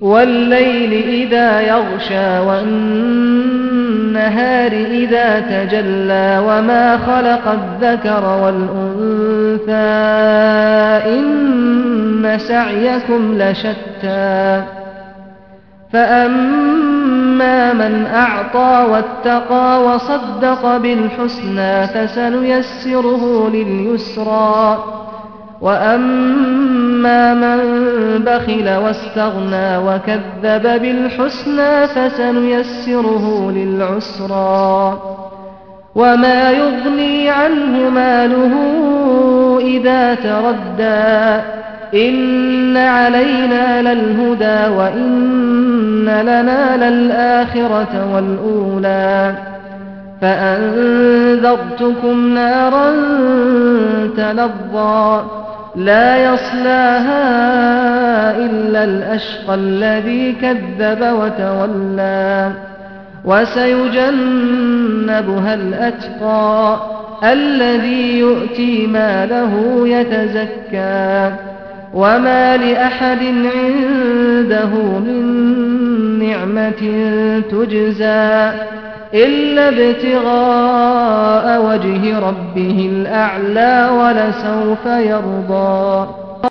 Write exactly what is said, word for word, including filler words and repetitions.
وَاللَّيْلِ إِذَا يَغْشَىٰ وَالنَّهَارِ إِذَا تَجَلَّىٰ وَمَا خَلَقَ الذَّكَرَ وَالْأُنثَىٰ إِنَّ سَعْيَكُمْ لَشَتَّىٰ فَأَمَّا مَنْ أَعْطَىٰ وَاتَّقَىٰ وَصَدَّقَ بِالْحُسْنَىٰ فَسَنُيَسِّرُهُ لِلْيُسْرَىٰ وَأَمَّا مَن بَخِلَ وَاسْتَغْنَىٰ وَكَذَّبَ بِالْحُسْنَىٰ فَسَنُيَسِّرُهُ لِلْعُسْرَىٰ وَمَا يُغْنِي عَنْهُ مَالُهُ إِذَا تَرَدَّىٰ إِنَّ عَلَيْنَا لَلْهُدَىٰ وَإِنَّ لَنَا لَلْآخِرَةَ وَالْأُولَىٰ فَأَنذَرْتُكُمْ نَارًا تَلَظَّىٰ لَا يَصْلَاهَا إِلَّا الْأَشْقَى الَّذِي كَذَّبَ وَتَوَلَّىٰ وَسَيُجَنَّبُهَا الْأَتْقَى الَّذِي يُؤْتِي مَالَهُ يَتَزَكَّىٰ وَمَا لِأَحَدٍ عِندَهُ مِن نِّعْمَةٍ تُجْزَىٰ إِلَّا ابْتِغَاءَ وَجْهِ رَبِّهِ الْأَعْلَىٰ وَلَسَوْفَ يَرْضَىٰ